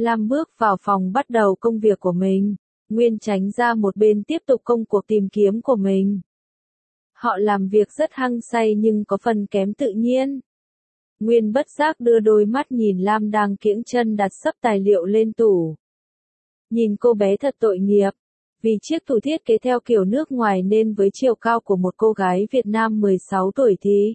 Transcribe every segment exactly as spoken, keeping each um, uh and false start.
Lam bước vào phòng bắt đầu công việc của mình. Nguyên tránh ra một bên tiếp tục công cuộc tìm kiếm của mình. Họ làm việc rất hăng say nhưng có phần kém tự nhiên. Nguyên bất giác đưa đôi mắt nhìn Lam đang kiễng chân đặt sấp tài liệu lên tủ. Nhìn cô bé thật tội nghiệp. Vì chiếc tủ thiết kế theo kiểu nước ngoài nên với chiều cao của một cô gái Việt Nam mười sáu tuổi thì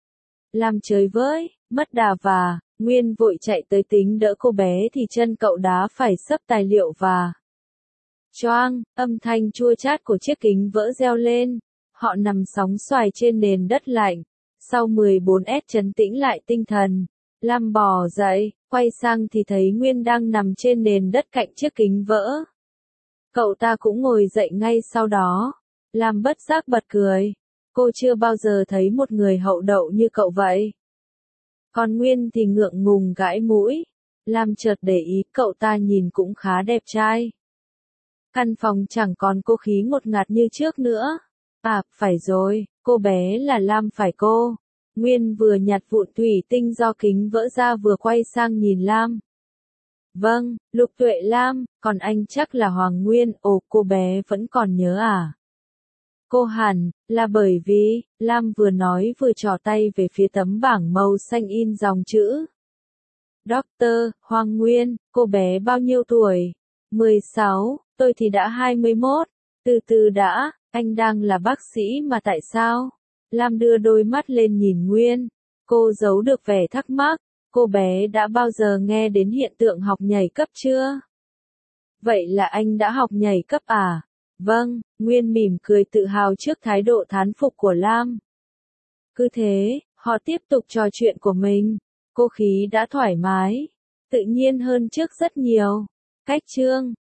Lam chơi với, mất đà và, Nguyên vội chạy tới tính đỡ cô bé thì chân cậu đá phải sấp tài liệu và choang, âm thanh chua chát của chiếc kính vỡ reo lên. Họ nằm sóng xoài trên nền đất lạnh. Sau mười bốn S trấn tĩnh lại tinh thần, Lam bò dậy, quay sang thì thấy Nguyên đang nằm trên nền đất cạnh chiếc kính vỡ. Cậu ta cũng ngồi dậy ngay sau đó. Lam bất giác bật cười. Cô chưa bao giờ thấy một người hậu đậu như cậu vậy. Còn Nguyên thì ngượng ngùng gãi mũi. Lam chợt để ý cậu ta nhìn cũng khá đẹp trai. Căn phòng chẳng còn cô khí ngột ngạt như trước nữa. À, phải rồi, cô bé là Lam phải cô. Nguyên vừa nhặt vụn thủy tinh do kính vỡ ra vừa quay sang nhìn Lam. Vâng, Lục Tuệ Lam, còn anh chắc là Hoàng Nguyên, ồ cô bé vẫn còn nhớ à? Cô hẳn, là bởi vì, Lam vừa nói vừa trỏ tay về phía tấm bảng màu xanh in dòng chữ. Doctor Hoàng Nguyên, cô bé bao nhiêu tuổi? mười sáu, tôi thì đã hai mươi mốt. Từ từ đã, anh đang là bác sĩ mà tại sao? Lam đưa đôi mắt lên nhìn Nguyên. Cô giấu được vẻ thắc mắc. Cô bé đã bao giờ nghe đến hiện tượng học nhảy cấp chưa? Vậy là anh đã học nhảy cấp à? Vâng, Nguyên mỉm cười tự hào trước thái độ thán phục của Lam. Cứ thế, họ tiếp tục trò chuyện của mình. Cô khí đã thoải mái, tự nhiên hơn trước rất nhiều. Cách chương